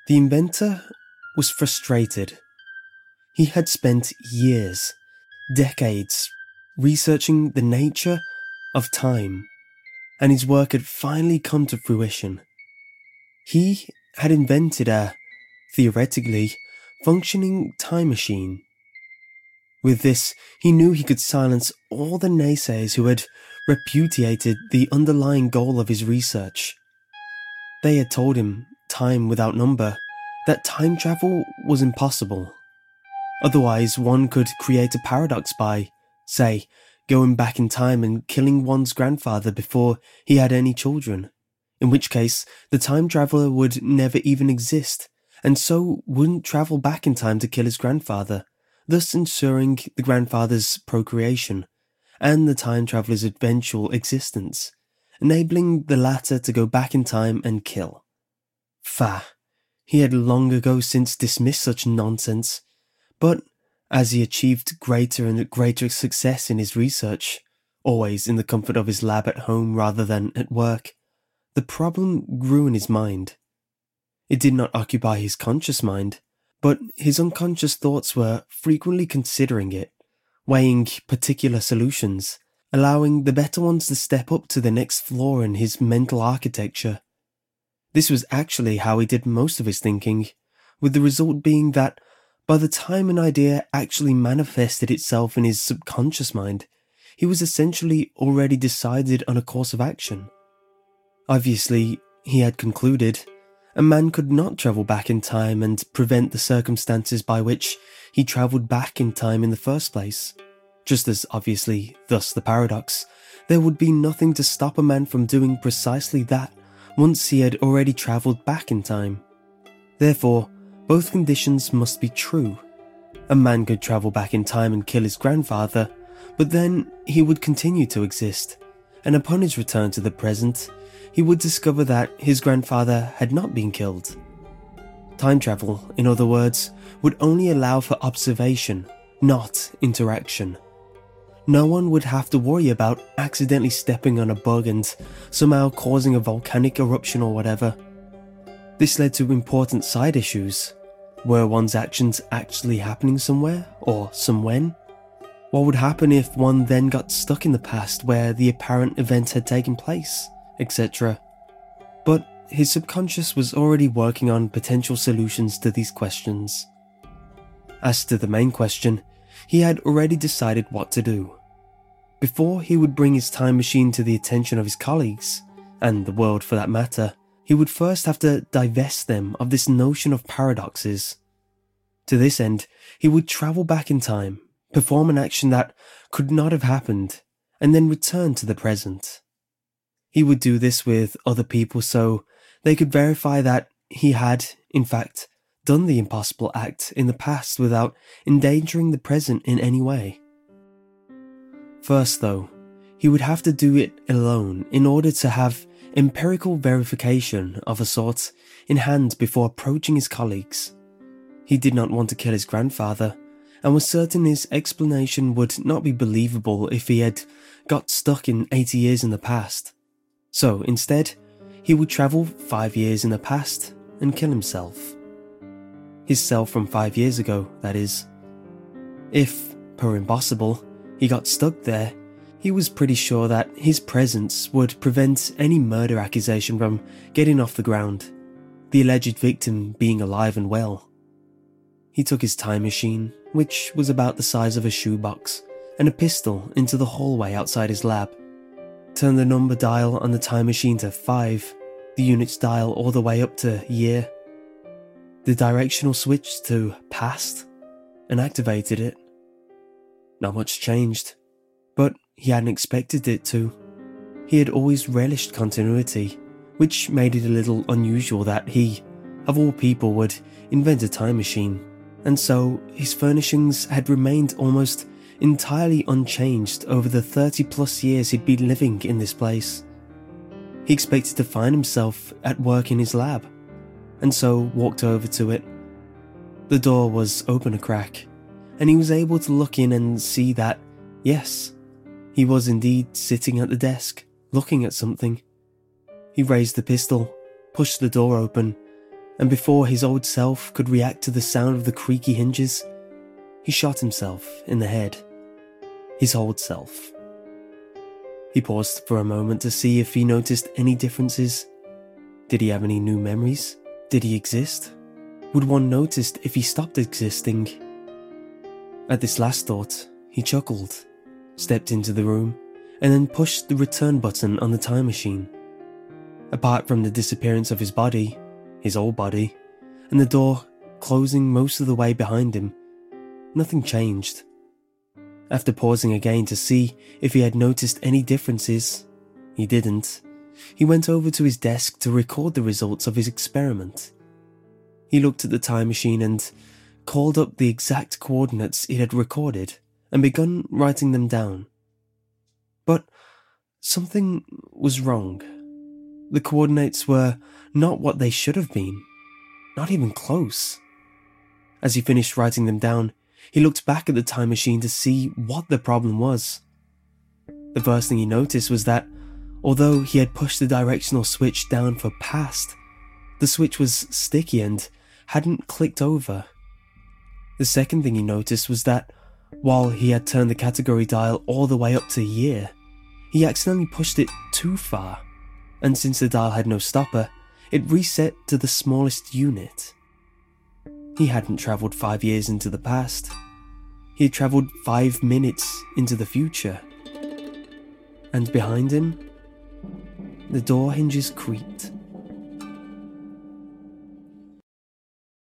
The inventor was frustrated. He had spent years, decades, researching the nature of time, and his work had finally come to fruition. He had invented a, theoretically, functioning time machine. With this, he knew he could silence all the naysayers who had repudiated the underlying goal of his research. They had told him, time without number, that time travel was impossible. Otherwise, one could create a paradox by, say, going back in time and killing one's grandfather before he had any children, in which case the time traveller would never even exist, and so wouldn't travel back in time to kill his grandfather, thus ensuring the grandfather's procreation, and the time traveller's eventual existence, enabling the latter to go back in time and kill. Fa! He had long ago since dismissed such nonsense, but as he achieved greater and greater success in his research, always in the comfort of his lab at home rather than at work, the problem grew in his mind. It did not occupy his conscious mind, but his unconscious thoughts were frequently considering it, weighing particular solutions, allowing the better ones to step up to the next floor in his mental architecture. This was actually how he did most of his thinking, with the result being that by the time an idea actually manifested itself in his subconscious mind, he was essentially already decided on a course of action. Obviously, he had concluded, a man could not travel back in time and prevent the circumstances by which he travelled back in time in the first place. Just as obviously, thus the paradox, there would be nothing to stop a man from doing precisely that once he had already travelled back in time. Therefore, both conditions must be true. A man could travel back in time and kill his grandfather, but then he would continue to exist, and upon his return to the present, he would discover that his grandfather had not been killed. Time travel, in other words, would only allow for observation, not interaction. No one would have to worry about accidentally stepping on a bug and somehow causing a volcanic eruption or whatever. This led to important side issues. Were one's actions actually happening somewhere, or somewhen? What would happen if one then got stuck in the past where the apparent event had taken place, etc.? But his subconscious was already working on potential solutions to these questions. As to the main question, he had already decided what to do. Before he would bring his time machine to the attention of his colleagues, and the world for that matter, he would first have to divest them of this notion of paradoxes. To this end, he would travel back in time, perform an action that could not have happened, and then return to the present. He would do this with other people so they could verify that he had, in fact, done the impossible act in the past without endangering the present in any way. First though, he would have to do it alone in order to have empirical verification of a sort in hand before approaching his colleagues. He did not want to kill his grandfather, and was certain his explanation would not be believable if he had got stuck in 80 years in the past. So instead, he would travel 5 years in the past and kill himself. His self from 5 years ago, that is. If, per impossible, he got stuck there, he was pretty sure that his presence would prevent any murder accusation from getting off the ground, the alleged victim being alive and well. He took his time machine, which was about the size of a shoebox, and a pistol into the hallway outside his lab, turned the number dial on the time machine to 5, the units dial all the way up to year, the directional switch to past, and activated it. Not much changed, but he hadn't expected it to. He had always relished continuity, which made it a little unusual that he, of all people, would invent a time machine, and so his furnishings had remained almost entirely unchanged over the 30 plus years he'd been living in this place. He expected to find himself at work in his lab, and so walked over to it. The door was open a crack, and he was able to look in and see that, yes, he was indeed sitting at the desk, looking at something. He raised the pistol, pushed the door open, and before his old self could react to the sound of the creaky hinges, he shot himself in the head. His old self. He paused for a moment to see if he noticed any differences. Did he have any new memories? Did he exist? Would one notice if he stopped existing? At this last thought, he chuckled, stepped into the room, and then pushed the return button on the time machine. Apart from the disappearance of his body, his old body, and the door closing most of the way behind him, nothing changed. After pausing again to see if he had noticed any differences, he didn't. He went over to his desk to record the results of his experiment. He looked at the time machine and called up the exact coordinates it had recorded and begun writing them down. But something was wrong. The coordinates were not what they should have been, not even close. As he finished writing them down, he looked back at the time machine to see what the problem was. The first thing he noticed was that, although he had pushed the directional switch down for past, the switch was sticky and hadn't clicked over. The second thing he noticed was that, while he had turned the category dial all the way up to year, he accidentally pushed it too far, and since the dial had no stopper, it reset to the smallest unit. He hadn't travelled 5 years into the past. He had travelled 5 minutes into the future. And behind him, the door hinges creaked.